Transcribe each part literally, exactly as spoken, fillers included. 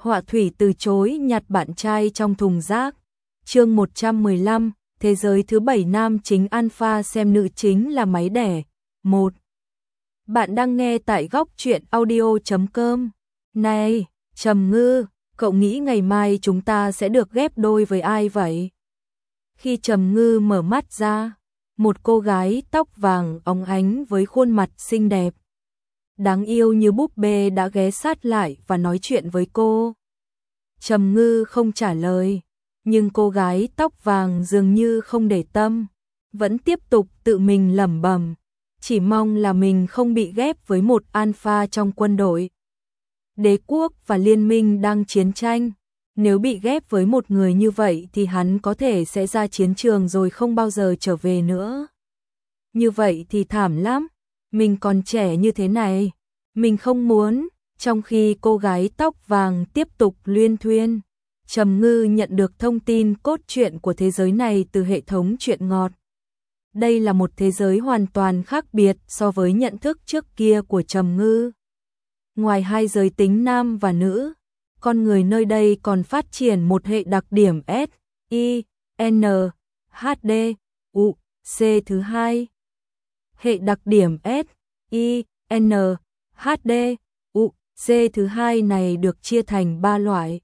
Họa thủy từ chối nhặt bạn trai trong thùng rác. Chương một trăm mười lăm, thế giới thứ bảy nam chính alpha xem nữ chính là máy đẻ. một. Bạn đang nghe tại góc truyện audio chấm com. Này, Trầm Ngư, cậu nghĩ ngày mai chúng ta sẽ được ghép đôi với ai vậy? Khi Trầm Ngư mở mắt ra, một cô gái tóc vàng óng ánh với khuôn mặt xinh đẹp, đáng yêu như búp bê đã ghé sát lại và nói chuyện với cô. Trầm Ngư không trả lời, nhưng cô gái tóc vàng dường như không để tâm, vẫn tiếp tục tự mình lẩm bẩm, chỉ mong là mình không bị ghép với một alpha trong quân đội. Đế quốc và liên minh đang chiến tranh, nếu bị ghép với một người như vậy thì hắn có thể sẽ ra chiến trường rồi không bao giờ trở về nữa. Như vậy thì thảm lắm, mình còn trẻ như thế này, mình không muốn. Trong khi cô gái tóc vàng tiếp tục luyên thuyên, Trầm Ngư nhận được thông tin cốt truyện của thế giới này từ hệ thống truyện ngọt. Đây là một thế giới hoàn toàn khác biệt so với nhận thức trước kia của Trầm Ngư. Ngoài hai giới tính nam và nữ, con người nơi đây còn phát triển một hệ đặc điểm S, I, N, H, D, U, C thứ hai. Hệ đặc điểm S, I, N, H, D, U, C thứ hai này được chia thành ba loại: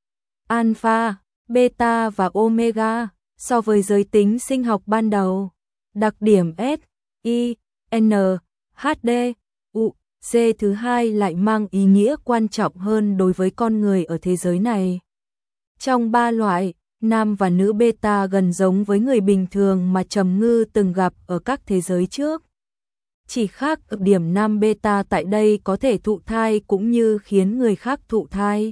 alpha, beta và omega. So với giới tính sinh học ban đầu, đặc điểm S, I, N, H, D, U, C thứ hai lại mang ý nghĩa quan trọng hơn đối với con người ở thế giới này. Trong ba loại, nam và nữ beta gần giống với người bình thường mà Trầm Ngư từng gặp ở các thế giới trước. Chỉ khác ở điểm nam beta tại đây có thể thụ thai cũng như khiến người khác thụ thai.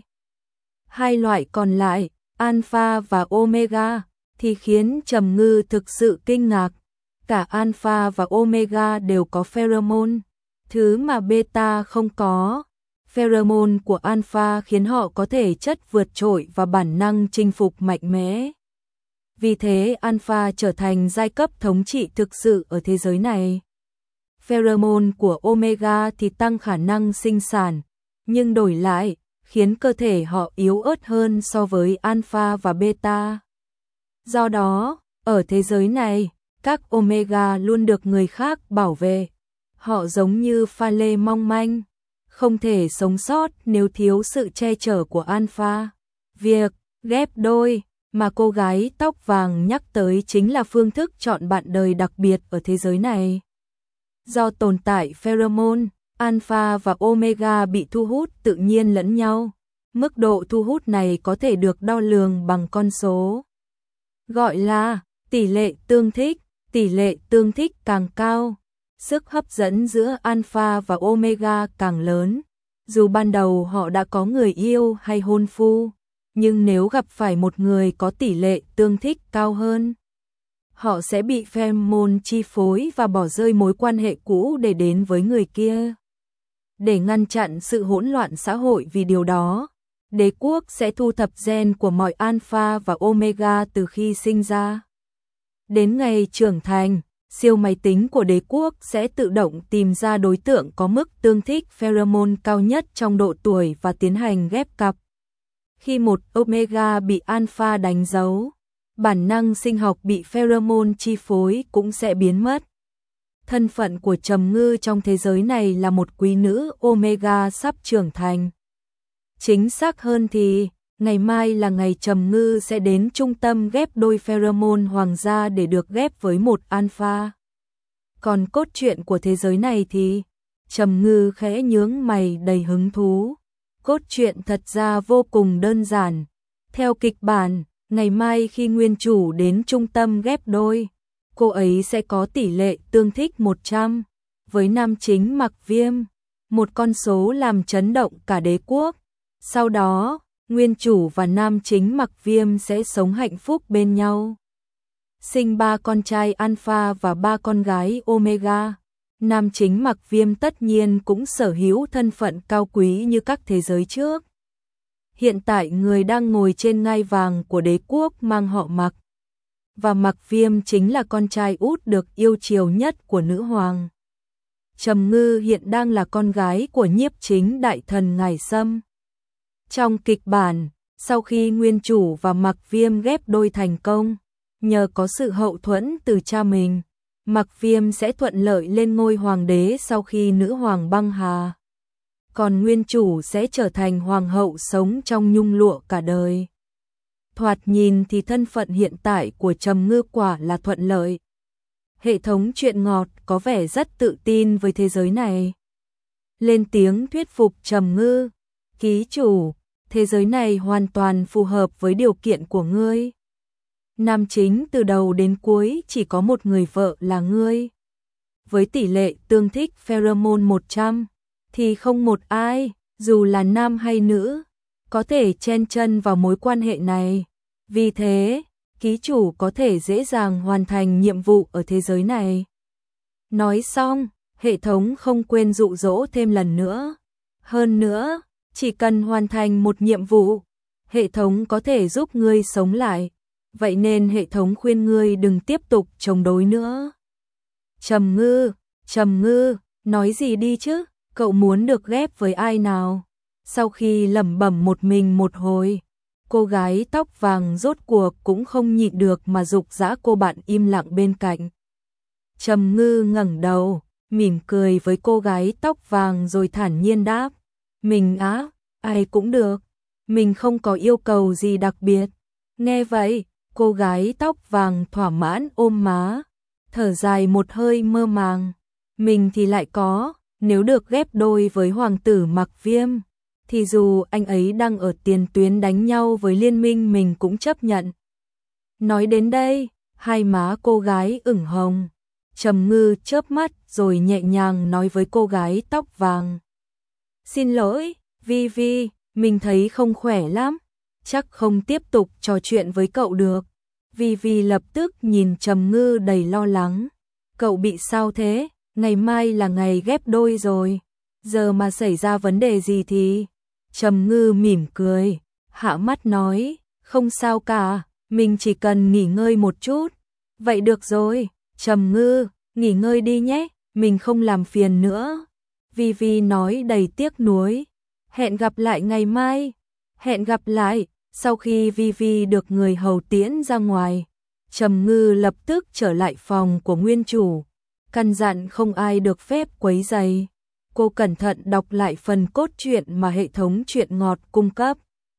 Hai loại còn lại, alpha và omega, thì khiến Trầm Ngư thực sự kinh ngạc. Cả alpha và omega đều có pheromone, thứ mà beta không có. Pheromone của alpha khiến họ có thể chất vượt trội và bản năng chinh phục mạnh mẽ. Vì thế alpha trở thành giai cấp thống trị thực sự ở thế giới này. Pheromone của omega thì tăng khả năng sinh sản, nhưng đổi lại, khiến cơ thể họ yếu ớt hơn so với alpha và beta. Do đó, ở thế giới này, các omega luôn được người khác bảo vệ. Họ giống như pha lê mong manh, không thể sống sót nếu thiếu sự che chở của alpha. Việc ghép đôi mà cô gái tóc vàng nhắc tới chính là phương thức chọn bạn đời đặc biệt ở thế giới này. Do tồn tại pheromone, alpha và omega bị thu hút tự nhiên lẫn nhau. Mức độ thu hút này có thể được đo lường bằng con số, gọi là tỷ lệ tương thích. Tỷ lệ tương thích càng cao, sức hấp dẫn giữa alpha và omega càng lớn. Dù ban đầu họ đã có người yêu hay hôn phu, nhưng nếu gặp phải một người có tỷ lệ tương thích cao hơn, họ sẽ bị pheromone chi phối và bỏ rơi mối quan hệ cũ để đến với người kia. Để ngăn chặn sự hỗn loạn xã hội vì điều đó, đế quốc sẽ thu thập gen của mọi alpha và omega từ khi sinh ra. Đến ngày trưởng thành, siêu máy tính của đế quốc sẽ tự động tìm ra đối tượng có mức tương thích pheromone cao nhất trong độ tuổi và tiến hành ghép cặp. Khi một omega bị alpha đánh dấu, bản năng sinh học bị pheromone chi phối cũng sẽ biến mất. Thân phận của Trầm Ngư trong thế giới này là một quý nữ omega sắp trưởng thành. Chính xác hơn thì, ngày mai là ngày Trầm Ngư sẽ đến trung tâm ghép đôi pheromone hoàng gia để được ghép với một alpha. Còn cốt truyện của thế giới này thì, Trầm Ngư khẽ nhướng mày đầy hứng thú. Cốt truyện thật ra vô cùng đơn giản. Theo kịch bản, ngày mai khi nguyên chủ đến trung tâm ghép đôi, cô ấy sẽ có tỷ lệ tương thích một trăm với nam chính Mặc Viêm, một con số làm chấn động cả đế quốc. Sau đó, nguyên chủ và nam chính Mặc Viêm sẽ sống hạnh phúc bên nhau. Sinh ba con trai alpha và ba con gái omega. Nam chính Mặc Viêm tất nhiên cũng sở hữu thân phận cao quý như các thế giới trước. Hiện tại người đang ngồi trên ngai vàng của đế quốc mang họ Mặc. Và Mặc Viêm chính là con trai út được yêu chiều nhất của nữ hoàng. Trầm Ngư hiện đang là con gái của nhiếp chính đại thần Ngải Sâm. Trong kịch bản, sau khi nguyên chủ và Mặc Viêm ghép đôi thành công, nhờ có sự hậu thuẫn từ cha mình, Mặc Viêm sẽ thuận lợi lên ngôi hoàng đế sau khi nữ hoàng băng hà. Còn nguyên chủ sẽ trở thành hoàng hậu sống trong nhung lụa cả đời. Thoạt nhìn thì thân phận hiện tại của Trầm Ngư quả là thuận lợi. Hệ thống truyện ngọt có vẻ rất tự tin với thế giới này. Lên tiếng thuyết phục Trầm Ngư, ký chủ, thế giới này hoàn toàn phù hợp với điều kiện của ngươi. Nam chính từ đầu đến cuối chỉ có một người vợ là ngươi. Với tỷ lệ tương thích pheromone một trăm, thì không một ai, dù là nam hay nữ, có thể chen chân vào mối quan hệ này. Vì thế, ký chủ có thể dễ dàng hoàn thành nhiệm vụ ở thế giới này. Nói xong, hệ thống không quên dụ dỗ thêm lần nữa. Hơn nữa, chỉ cần hoàn thành một nhiệm vụ, hệ thống có thể giúp ngươi sống lại. Vậy nên hệ thống khuyên ngươi đừng tiếp tục chống đối nữa. Trầm Ngư, Trầm Ngư, nói gì đi chứ, cậu muốn được ghép với ai nào? Sau khi lẩm bẩm một mình một hồi, cô gái tóc vàng rốt cuộc cũng không nhịn được mà giục giã cô bạn im lặng bên cạnh. Trầm Ngư ngẩng đầu, mỉm cười với cô gái tóc vàng rồi thản nhiên đáp. Mình á, ai cũng được, mình không có yêu cầu gì đặc biệt. Nghe vậy, cô gái tóc vàng thỏa mãn ôm má, thở dài một hơi mơ màng. Mình thì lại có, nếu được ghép đôi với hoàng tử Mặc Viêm, thì dù anh ấy đang ở tiền tuyến đánh nhau với liên minh mình cũng chấp nhận. Nói đến đây, hai má cô gái ửng hồng. Trầm Ngư chớp mắt rồi nhẹ nhàng nói với cô gái tóc vàng. Xin lỗi, Vi Vi, mình thấy không khỏe lắm, chắc không tiếp tục trò chuyện với cậu được. Vi Vi lập tức nhìn Trầm Ngư đầy lo lắng. Cậu bị sao thế? Ngày mai là ngày ghép đôi rồi. Giờ mà xảy ra vấn đề gì thì... Trầm Ngư mỉm cười, hạ mắt nói, không sao cả, mình chỉ cần nghỉ ngơi một chút. Vậy được rồi, Trầm Ngư, nghỉ ngơi đi nhé, mình không làm phiền nữa. Vi Vi nói đầy tiếc nuối. Hẹn gặp lại ngày mai. Hẹn gặp lại. Sau khi Vi Vi được người hầu tiễn ra ngoài, Trầm Ngư lập tức trở lại phòng của nguyên chủ, căn dặn không ai được phép quấy rầy. Cô cẩn thận đọc lại phần cốt truyện mà hệ thống truyện ngọt cung cấp.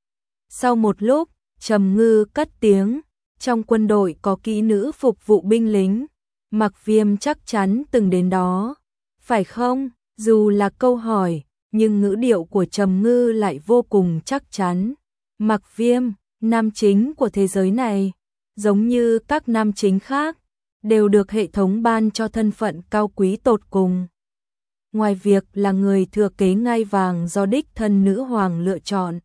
Sau một lúc, Trầm Ngư cất tiếng, trong quân đội có kỹ nữ phục vụ binh lính, Mặc Viêm chắc chắn từng đến đó, phải không? Dù là câu hỏi, nhưng ngữ điệu của Trầm Ngư lại vô cùng chắc chắn. Mặc Viêm, nam chính của thế giới này, giống như các nam chính khác, đều được hệ thống ban cho thân phận cao quý tột cùng. Ngoài việc là người thừa kế ngai vàng do đích thân nữ hoàng lựa chọn,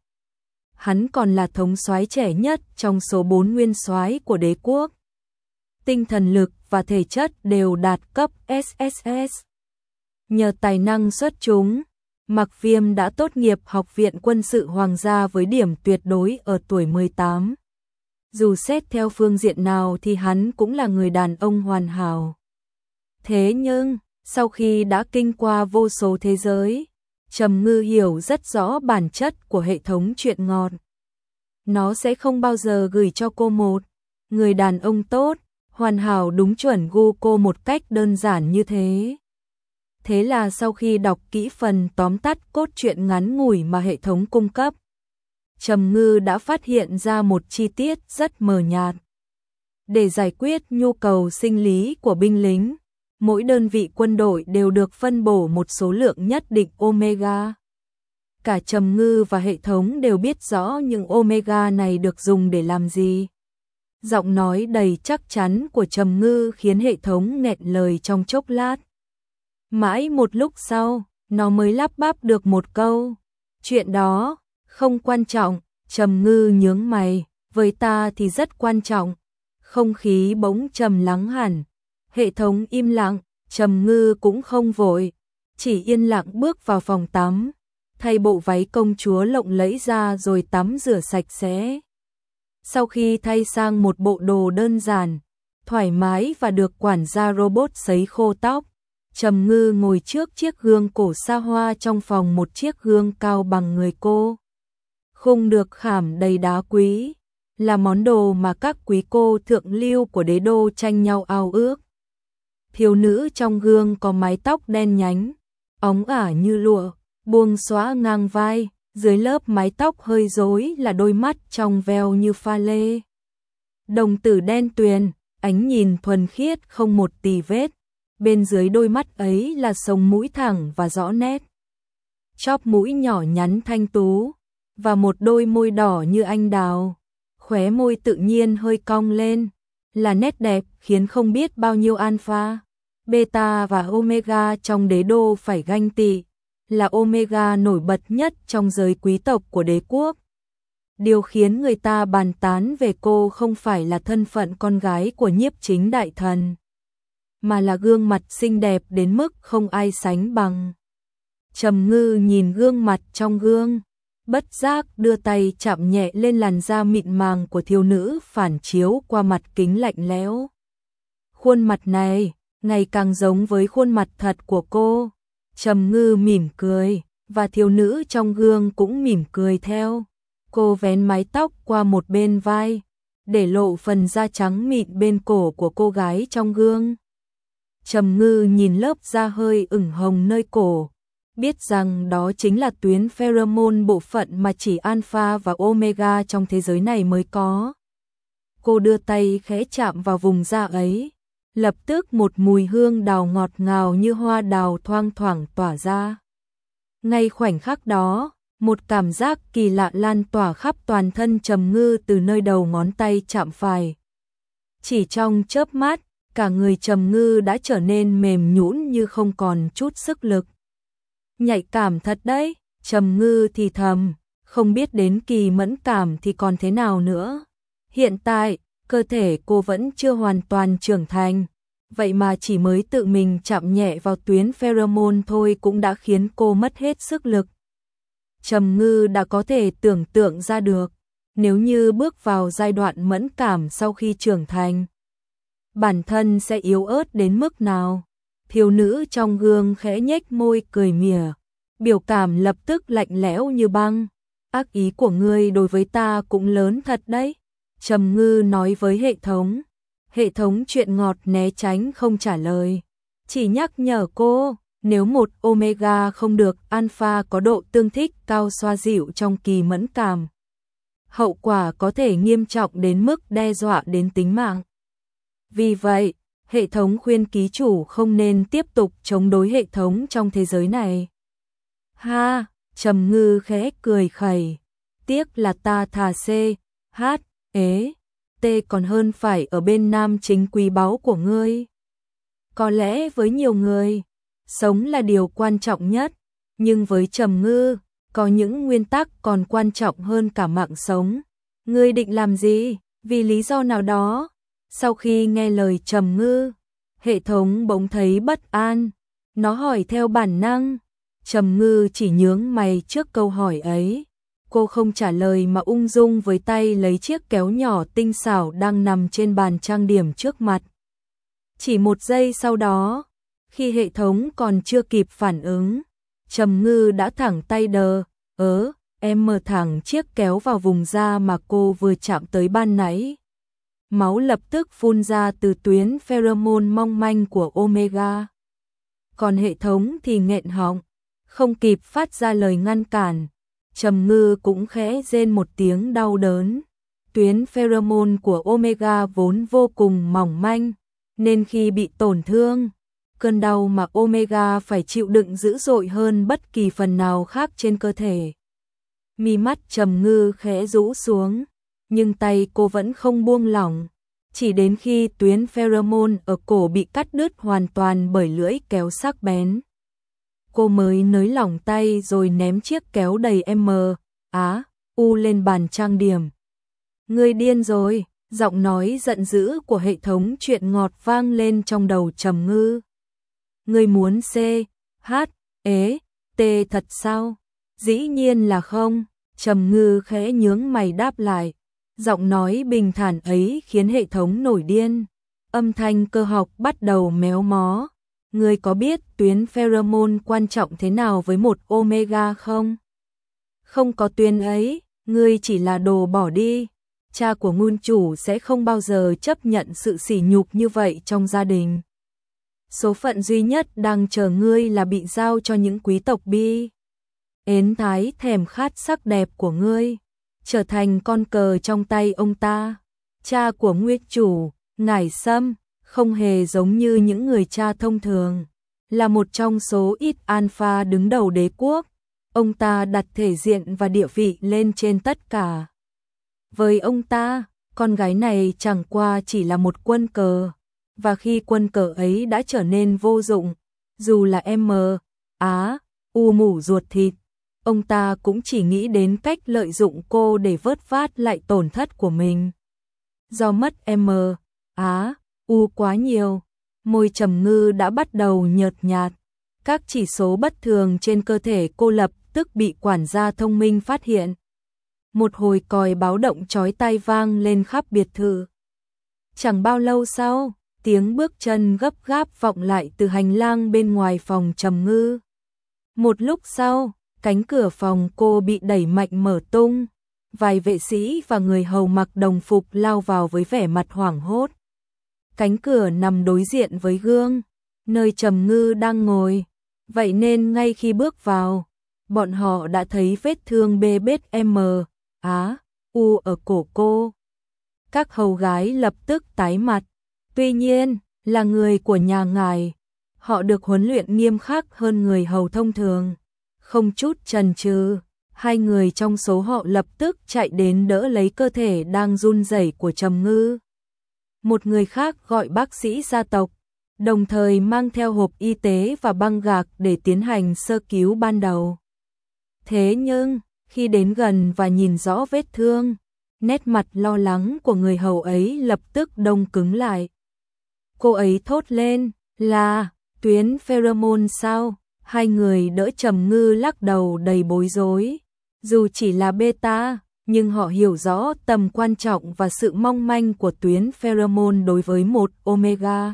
hắn còn là thống soái trẻ nhất trong số bốn nguyên soái của đế quốc. Tinh thần lực và thể chất đều đạt cấp ét ét ét. Nhờ tài năng xuất chúng, Mặc Viêm đã tốt nghiệp Học viện Quân sự Hoàng gia với điểm tuyệt đối ở tuổi mười tám. Dù xét theo phương diện nào thì hắn cũng là người đàn ông hoàn hảo. Thế nhưng, sau khi đã kinh qua vô số thế giới, Trầm Ngư hiểu rất rõ bản chất của hệ thống truyện ngọt. Nó sẽ không bao giờ gửi cho cô một người đàn ông tốt, hoàn hảo đúng chuẩn gu cô một cách đơn giản như thế. Thế là sau khi đọc kỹ phần tóm tắt cốt truyện ngắn ngủi mà hệ thống cung cấp, Trầm Ngư đã phát hiện ra một chi tiết rất mờ nhạt. Để giải quyết nhu cầu sinh lý của binh lính, mỗi đơn vị quân đội đều được phân bổ một số lượng nhất định omega. Cả Trầm Ngư và hệ thống đều biết rõ những omega này được dùng để làm gì. Giọng nói đầy chắc chắn của Trầm Ngư khiến hệ thống nghẹn lời trong chốc lát. Mãi một lúc sau, nó mới lắp bắp được một câu. Chuyện đó, không quan trọng. Trầm Ngư nhướng mày, với ta thì rất quan trọng. Không khí bỗng trầm lắng hẳn. Hệ thống im lặng, Trầm Ngư cũng không vội, chỉ yên lặng bước vào phòng tắm, thay bộ váy công chúa lộng lẫy ra rồi tắm rửa sạch sẽ. Sau khi thay sang một bộ đồ đơn giản, thoải mái và được quản gia robot sấy khô tóc, Trầm Ngư ngồi trước chiếc gương cổ xa hoa trong phòng, một chiếc gương cao bằng người cô. khung được khảm đầy đá quý, là món đồ mà các quý cô thượng lưu của đế đô tranh nhau ao ước. Thiếu nữ trong gương có mái tóc đen nhánh, óng ả như lụa, buông xõa ngang vai, dưới lớp mái tóc hơi rối là đôi mắt trong veo như pha lê. Đồng tử đen tuyền, ánh nhìn thuần khiết không một tì vết, bên dưới đôi mắt ấy là sống mũi thẳng và rõ nét. Chóp mũi nhỏ nhắn thanh tú, và một đôi môi đỏ như anh đào, khóe môi tự nhiên hơi cong lên, là nét đẹp khiến không biết bao nhiêu alpha, beta và omega trong đế đô phải ganh tị, là omega nổi bật nhất trong giới quý tộc của đế quốc. Điều khiến người ta bàn tán về cô không phải là thân phận con gái của nhiếp chính đại thần, mà là gương mặt xinh đẹp đến mức không ai sánh bằng. Trầm Ngư nhìn gương mặt trong gương, bất giác đưa tay chạm nhẹ lên làn da mịn màng của thiếu nữ phản chiếu qua mặt kính lạnh lẽo. Khuôn mặt này ngày càng giống với khuôn mặt thật của cô. Trầm Ngư mỉm cười, và thiếu nữ trong gương cũng mỉm cười theo. Cô vén mái tóc qua một bên vai, để lộ phần da trắng mịn bên cổ của cô gái trong gương. Trầm Ngư nhìn lớp da hơi ửng hồng nơi cổ, biết rằng đó chính là tuyến pheromone, bộ phận mà chỉ alpha và omega trong thế giới này mới có. Cô đưa tay khẽ chạm vào vùng da ấy, lập tức một mùi hương đào ngọt ngào như hoa đào thoang thoảng tỏa ra. Ngay khoảnh khắc đó, một cảm giác kỳ lạ lan tỏa khắp toàn thân Trầm Ngư từ nơi đầu ngón tay chạm phải. Chỉ trong chớp mắt, cả người Trầm Ngư đã trở nên mềm nhũn như không còn chút sức lực. Nhạy cảm thật đấy, Trầm Ngư thì thầm, không biết đến kỳ mẫn cảm thì còn thế nào nữa. Hiện tại, cơ thể cô vẫn chưa hoàn toàn trưởng thành, vậy mà chỉ mới tự mình chạm nhẹ vào tuyến pheromone thôi cũng đã khiến cô mất hết sức lực. Trầm Ngư đã có thể tưởng tượng ra được, nếu như bước vào giai đoạn mẫn cảm sau khi trưởng thành, bản thân sẽ yếu ớt đến mức nào. Thiếu nữ trong gương khẽ nhếch môi cười mỉa, biểu cảm lập tức lạnh lẽo như băng. Ác ý của ngươi đối với ta cũng lớn thật đấy. Trầm Ngư nói với hệ thống. Hệ thống chuyện ngọt né tránh không trả lời, chỉ nhắc nhở cô, nếu một omega không được alpha có độ tương thích cao xoa dịu trong kỳ mẫn cảm, hậu quả có thể nghiêm trọng đến mức đe dọa đến tính mạng. Vì vậy, hệ thống khuyên ký chủ không nên tiếp tục chống đối hệ thống trong thế giới này. Ha, Trầm Ngư khẽ cười khẩy, tiếc là ta thà C, H, ế, T còn hơn phải ở bên nam chính quý báu của ngươi. Có lẽ với nhiều người, sống là điều quan trọng nhất, nhưng với Trầm Ngư, có những nguyên tắc còn quan trọng hơn cả mạng sống. Ngươi định làm gì? Vì lý do nào đó? Sau khi nghe lời Trầm Ngư, hệ thống bỗng thấy bất an. Nó hỏi theo bản năng. Trầm Ngư chỉ nhướng mày trước câu hỏi ấy. Cô không trả lời mà ung dung với tay lấy chiếc kéo nhỏ tinh xảo đang nằm trên bàn trang điểm trước mặt. Chỉ một giây sau đó, khi hệ thống còn chưa kịp phản ứng, Trầm Ngư đã thẳng tay đờ, ớ, em mở thẳng chiếc kéo vào vùng da mà cô vừa chạm tới ban nãy. Máu lập tức phun ra từ tuyến pheromone mong manh của omega. Còn hệ thống thì nghẹn họng, không kịp phát ra lời ngăn cản. Trầm Ngư cũng khẽ rên một tiếng đau đớn. Tuyến pheromone của omega vốn vô cùng mỏng manh, nên khi bị tổn thương, cơn đau mà omega phải chịu đựng dữ dội hơn bất kỳ phần nào khác trên cơ thể. Mi mắt Trầm Ngư khẽ rũ xuống, nhưng tay cô vẫn không buông lỏng, chỉ đến khi tuyến pheromone ở cổ bị cắt đứt hoàn toàn bởi lưỡi kéo sắc bén, cô mới nới lỏng tay rồi ném chiếc kéo đầy M, Á, U lên bàn trang điểm. Ngươi điên rồi, giọng nói giận dữ của hệ thống chuyện ngọt vang lên trong đầu Trầm Ngư. Ngươi muốn C, H, ế, T thật sao? Dĩ nhiên là không. Trầm Ngư khẽ nhướng mày đáp lại. Giọng nói bình thản ấy khiến hệ thống nổi điên. Âm thanh cơ học bắt đầu méo mó. Ngươi có biết tuyến pheromone quan trọng thế nào với một omega không? Không có tuyến ấy, ngươi chỉ là đồ bỏ đi. Cha của nguyên chủ sẽ không bao giờ chấp nhận sự sỉ nhục như vậy trong gia đình. Số phận duy nhất đang chờ ngươi là bị giao cho những quý tộc bi. Ến thái thèm khát sắc đẹp của ngươi, trở thành con cờ trong tay ông ta. Cha của nguyên chủ, Ngải Sâm, không hề giống như những người cha thông thường, là một trong số ít alpha đứng đầu đế quốc. Ông ta đặt thể diện và địa vị lên trên tất cả. Với ông ta, con gái này chẳng qua chỉ là một quân cờ, và khi quân cờ ấy đã trở nên vô dụng, dù là M, Á, U mủ ruột thịt, ông ta cũng chỉ nghĩ đến cách lợi dụng cô để vớt vát lại tổn thất của mình. Do mất M, Á, U quá nhiều, môi Trầm Ngư đã bắt đầu nhợt nhạt. Các chỉ số bất thường trên cơ thể cô lập tức bị quản gia thông minh phát hiện. Một hồi còi báo động chói tai vang lên khắp biệt thự. Chẳng bao lâu sau, tiếng bước chân gấp gáp vọng lại từ hành lang bên ngoài phòng Trầm Ngư. Một lúc sau, cánh cửa phòng cô bị đẩy mạnh mở tung. Vài vệ sĩ và người hầu mặc đồng phục lao vào với vẻ mặt hoảng hốt. Cánh cửa nằm đối diện với gương, nơi Trầm Ngư đang ngồi. Vậy nên ngay khi bước vào, bọn họ đã thấy vết thương bê bết M, Á, U ở cổ cô. Các hầu gái lập tức tái mặt. Tuy nhiên, là người của nhà ngài, họ được huấn luyện nghiêm khắc hơn người hầu thông thường. Không chút chần chừ, hai người trong số họ lập tức chạy đến đỡ lấy cơ thể đang run rẩy của Trầm Ngư. Một người khác gọi bác sĩ gia tộc, đồng thời mang theo hộp y tế và băng gạc để tiến hành sơ cứu ban đầu. Thế nhưng, khi đến gần và nhìn rõ vết thương, nét mặt lo lắng của người hầu ấy lập tức đông cứng lại. Cô ấy thốt lên, là tuyến pheromone sao? Hai người đỡ Trầm Ngư lắc đầu đầy bối rối. Dù chỉ là beta, nhưng họ hiểu rõ tầm quan trọng và sự mong manh của tuyến pheromone đối với một omega.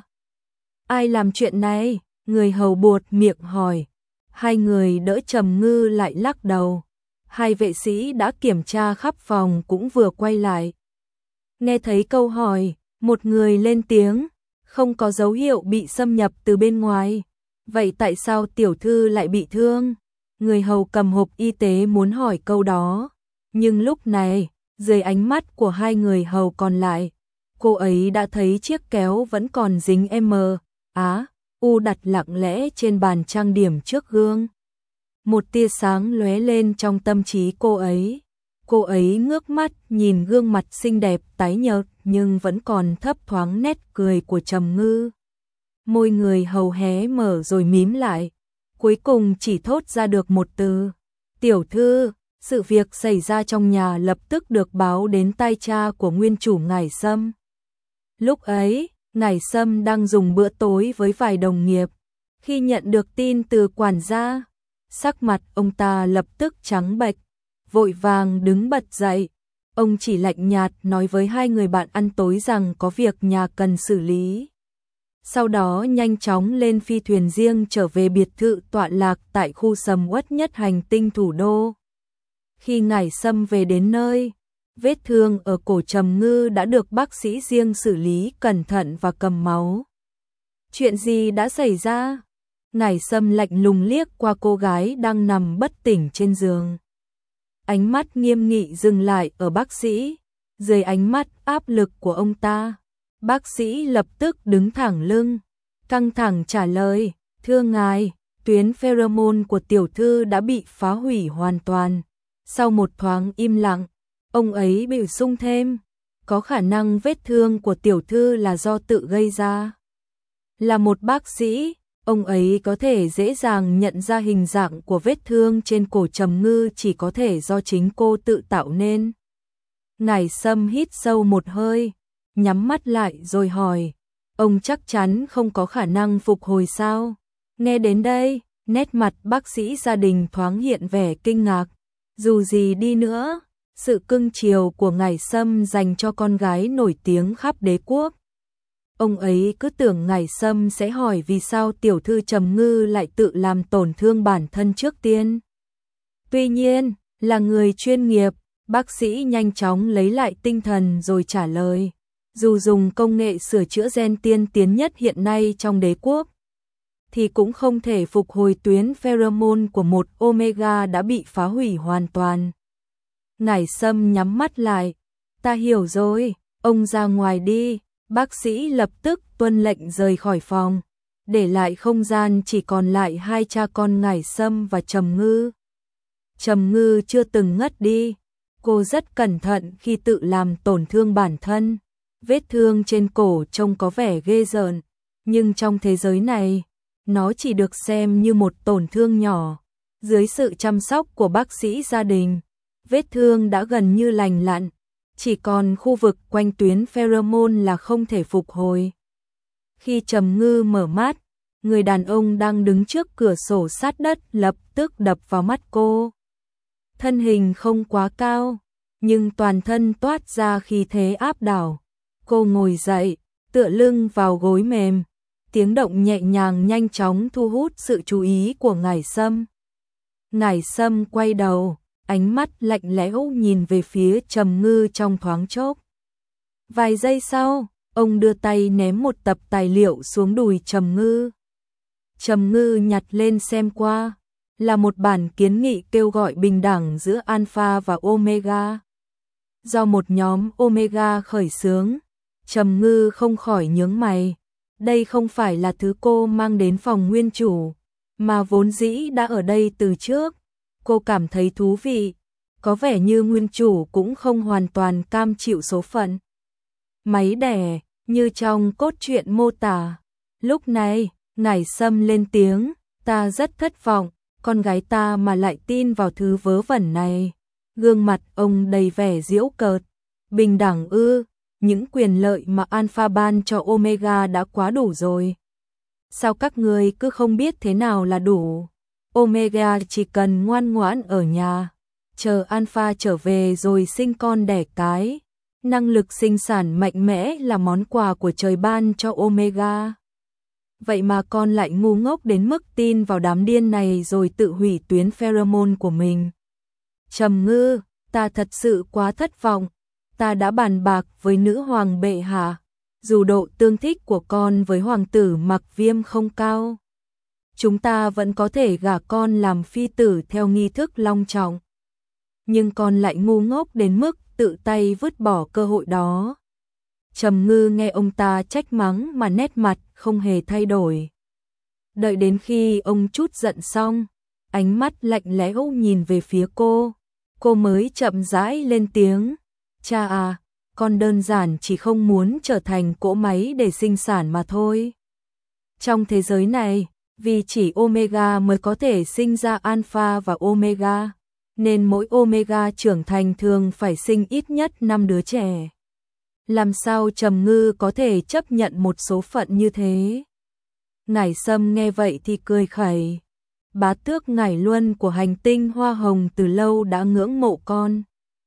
Ai làm chuyện này? Người hầu buột miệng hỏi. Hai người đỡ Trầm Ngư lại lắc đầu. Hai vệ sĩ đã kiểm tra khắp phòng cũng vừa quay lại. Nghe thấy câu hỏi, một người lên tiếng, không có dấu hiệu bị xâm nhập từ bên ngoài. Vậy tại sao tiểu thư lại bị thương? Người hầu cầm hộp y tế muốn hỏi câu đó. Nhưng lúc này, dưới ánh mắt của hai người hầu còn lại, cô ấy đã thấy chiếc kéo vẫn còn dính M, Á, U đặt lặng lẽ trên bàn trang điểm trước gương. Một tia sáng lóe lên trong tâm trí cô ấy. Cô ấy ngước mắt nhìn gương mặt xinh đẹp tái nhợt nhưng vẫn còn thấp thoáng nét cười của Trầm Ngư. Môi người hầu hé mở rồi mím lại. Cuối cùng chỉ thốt ra được một từ. Tiểu thư, sự việc xảy ra trong nhà lập tức được báo đến tai cha của nguyên chủ Ngải Sâm. Lúc ấy, Ngải Sâm đang dùng bữa tối với vài đồng nghiệp. Khi nhận được tin từ quản gia, sắc mặt ông ta lập tức trắng bệch, vội vàng đứng bật dậy. Ông chỉ lạnh nhạt nói với hai người bạn ăn tối rằng có việc nhà cần xử lý. Sau đó nhanh chóng lên phi thuyền riêng trở về biệt thự tọa lạc tại khu sầm uất nhất hành tinh thủ đô. Khi Ngải Sâm về đến nơi, vết thương ở cổ Trầm Ngư đã được bác sĩ riêng xử lý cẩn thận và cầm máu. Chuyện gì đã xảy ra? Ngải Sâm lạnh lùng liếc qua cô gái đang nằm bất tỉnh trên giường. Ánh mắt nghiêm nghị dừng lại ở bác sĩ. Dưới ánh mắt áp lực của ông ta, bác sĩ lập tức đứng thẳng lưng, căng thẳng trả lời, thưa ngài, tuyến pheromone của tiểu thư đã bị phá hủy hoàn toàn. Sau một thoáng im lặng, ông ấy bổ sung thêm, có khả năng vết thương của tiểu thư là do tự gây ra. Là một bác sĩ, ông ấy có thể dễ dàng nhận ra hình dạng của vết thương trên cổ Trầm Ngư chỉ có thể do chính cô tự tạo nên. Ngải Sâm hít sâu một hơi, nhắm mắt lại rồi hỏi, ông chắc chắn không có khả năng phục hồi sao? Nghe đến đây, nét mặt bác sĩ gia đình thoáng hiện vẻ kinh ngạc. Dù gì đi nữa, sự cưng chiều của Ngải Sâm dành cho con gái nổi tiếng khắp đế quốc. Ông ấy cứ tưởng Ngải Sâm sẽ hỏi vì sao tiểu thư Trầm Ngư lại tự làm tổn thương bản thân trước tiên. Tuy nhiên, là người chuyên nghiệp, Bác sĩ nhanh chóng lấy lại tinh thần rồi trả lời. Dù dùng công nghệ sửa chữa gen tiên tiến nhất hiện nay trong đế quốc, thì cũng không thể phục hồi tuyến pheromone của một Omega đã bị phá hủy hoàn toàn. Ngải Sâm nhắm mắt lại. Ta hiểu rồi, ông ra ngoài đi. Bác sĩ lập tức tuân lệnh rời khỏi phòng, để lại không gian chỉ còn lại hai cha con Ngải Sâm và Trầm Ngư. Trầm Ngư chưa từng ngất đi. Cô rất cẩn thận khi tự làm tổn thương bản thân. Vết thương trên cổ trông có vẻ ghê rợn, nhưng trong thế giới này, nó chỉ được xem như một tổn thương nhỏ. Dưới sự chăm sóc của bác sĩ gia đình, vết thương đã gần như lành lặn, chỉ còn khu vực quanh tuyến pheromone là không thể phục hồi. Khi Trầm Ngư mở mắt, người đàn ông đang đứng trước cửa sổ sát đất lập tức đập vào mắt cô. Thân hình không quá cao, nhưng toàn thân toát ra khí thế áp đảo. Cô ngồi dậy, tựa lưng vào gối mềm. Tiếng động nhẹ nhàng nhanh chóng thu hút sự chú ý của Ngải Sâm. Ngải Sâm quay đầu, ánh mắt lạnh lẽo nhìn về phía Trầm Ngư trong thoáng chốc. Vài giây sau, ông đưa tay ném một tập tài liệu xuống đùi Trầm Ngư. Trầm Ngư nhặt lên xem qua, là một bản kiến nghị kêu gọi bình đẳng giữa Alpha và Omega. Do một nhóm Omega khởi xướng, Trầm Ngư không khỏi nhướng mày. Đây không phải là thứ cô mang đến phòng nguyên chủ, mà vốn dĩ đã ở đây từ trước. Cô cảm thấy thú vị, có vẻ như nguyên chủ cũng không hoàn toàn cam chịu số phận. Máy đẻ, như trong cốt truyện mô tả. Lúc này, Ngải Sâm lên tiếng, ta rất thất vọng, con gái ta mà lại tin vào thứ vớ vẩn này. Gương mặt ông đầy vẻ giễu cợt. Bình đẳng ư? Những quyền lợi mà Alpha ban cho Omega đã quá đủ rồi. Sao các người cứ không biết thế nào là đủ? Omega chỉ cần ngoan ngoãn ở nhà, chờ Alpha trở về rồi sinh con đẻ cái. Năng lực sinh sản mạnh mẽ là món quà của trời ban cho Omega. Vậy mà con lại ngu ngốc đến mức tin vào đám điên này rồi tự hủy tuyến pheromone của mình. Trầm Ngư, ta thật sự quá thất vọng. Ta đã bàn bạc với nữ hoàng bệ hạ, dù độ tương thích của con với hoàng tử Mặc Viêm không cao, chúng ta vẫn có thể gả con làm phi tử theo nghi thức long trọng. Nhưng con lại ngu ngốc đến mức tự tay vứt bỏ cơ hội đó. Trầm Ngư nghe ông ta trách mắng mà nét mặt không hề thay đổi. Đợi đến khi ông trút giận xong, ánh mắt lạnh lẽo nhìn về phía cô, cô mới chậm rãi lên tiếng. Cha à, con đơn giản chỉ không muốn trở thành cỗ máy để sinh sản mà thôi. Trong thế giới này, vì chỉ Omega mới có thể sinh ra Alpha và Omega, nên mỗi Omega trưởng thành thường phải sinh ít nhất năm đứa trẻ. Làm sao Trầm Ngư có thể chấp nhận một số phận như thế? Ngải Sâm nghe vậy thì cười khẩy. Bá tước Ngải Luân của hành tinh Hoa Hồng từ lâu đã ngưỡng mộ con.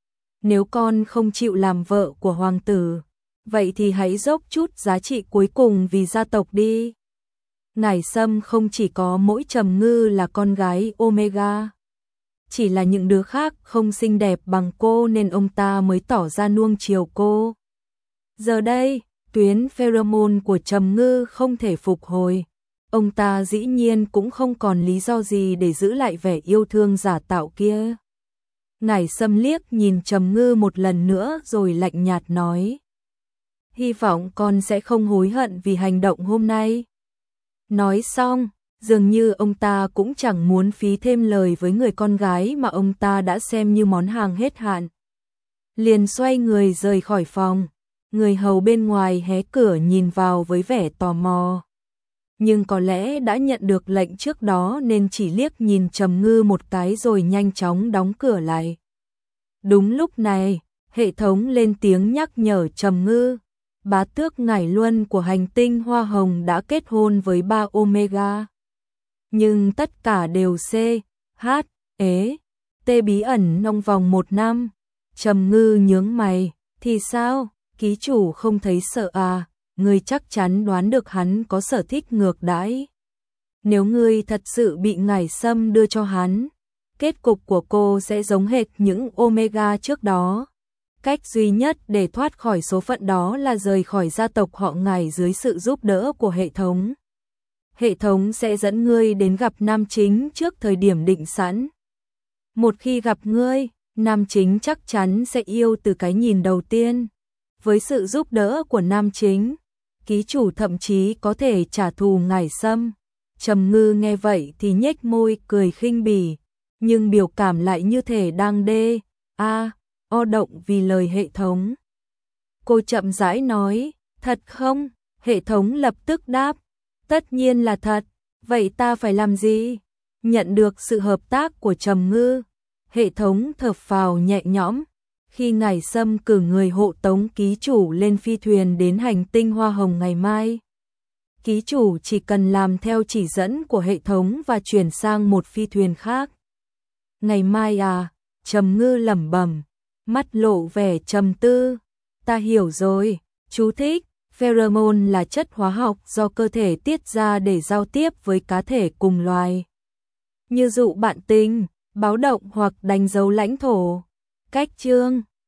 Nếu con không chịu làm vợ của hoàng tử, vậy thì hãy dốc chút giá trị cuối cùng vì gia tộc đi. Ngải Sâm không chỉ có mỗi Trầm Ngư là con gái Omega, chỉ là những đứa khác không xinh đẹp bằng cô nên ông ta mới tỏ ra nuông chiều cô. Giờ đây, tuyến pheromone của Trầm Ngư không thể phục hồi. Ông ta dĩ nhiên cũng không còn lý do gì để giữ lại vẻ yêu thương giả tạo kia. Ngải Sâm liếc nhìn Trầm Ngư một lần nữa rồi lạnh nhạt nói. Hy vọng con sẽ không hối hận vì hành động hôm nay. Nói xong, dường như ông ta cũng chẳng muốn phí thêm lời với người con gái mà ông ta đã xem như món hàng hết hạn. Liền xoay người rời khỏi phòng, người hầu bên ngoài hé cửa nhìn vào với vẻ tò mò. Nhưng có lẽ đã nhận được lệnh trước đó nên chỉ liếc nhìn Trầm Ngư một cái rồi nhanh chóng đóng cửa lại. Đúng lúc này, hệ thống lên tiếng nhắc nhở Trầm Ngư. Bá tước Ngải Luân của hành tinh Hoa Hồng đã kết hôn với ba Omega. Nhưng tất cả đều C, H, E, T bí ẩn trong vòng một năm. Trầm Ngư nhướng mày, thì sao, ký chủ không thấy sợ à, ngươi chắc chắn đoán được hắn có sở thích ngược đãi. Nếu ngươi thật sự bị Ngải Sâm đưa cho hắn, Kết cục của cô sẽ giống hệt những Omega trước đó. Cách duy nhất để thoát khỏi số phận đó là rời khỏi gia tộc họ Ngải dưới sự giúp đỡ của hệ thống. Hệ thống sẽ dẫn ngươi đến gặp nam chính trước thời điểm định sẵn. Một khi gặp ngươi, nam chính chắc chắn sẽ yêu từ cái nhìn đầu tiên. Với sự giúp đỡ của nam chính, ký chủ thậm chí có thể trả thù Ngải Sâm. Trầm Ngư nghe vậy thì nhếch môi cười khinh bỉ, nhưng biểu cảm lại như thể đang đê, a, o động vì lời hệ thống. Cô chậm rãi nói, thật không? Hệ thống lập tức đáp, tất nhiên là thật, vậy ta phải làm gì? Nhận được sự hợp tác của Trầm Ngư, hệ thống thở phào nhẹ nhõm. Khi Ngải Sâm cử người hộ tống ký chủ lên phi thuyền đến hành tinh Hoa Hồng ngày mai, ký chủ chỉ cần làm theo chỉ dẫn của hệ thống và chuyển sang một phi thuyền khác. Ngày mai à? Trầm Ngư lẩm bẩm, mắt lộ vẻ trầm tư. Ta hiểu rồi. Chú thích: pheromone là chất hóa học do cơ thể tiết ra để giao tiếp với cá thể cùng loài, như dụ bạn tình, báo động hoặc đánh dấu lãnh thổ. Cách chương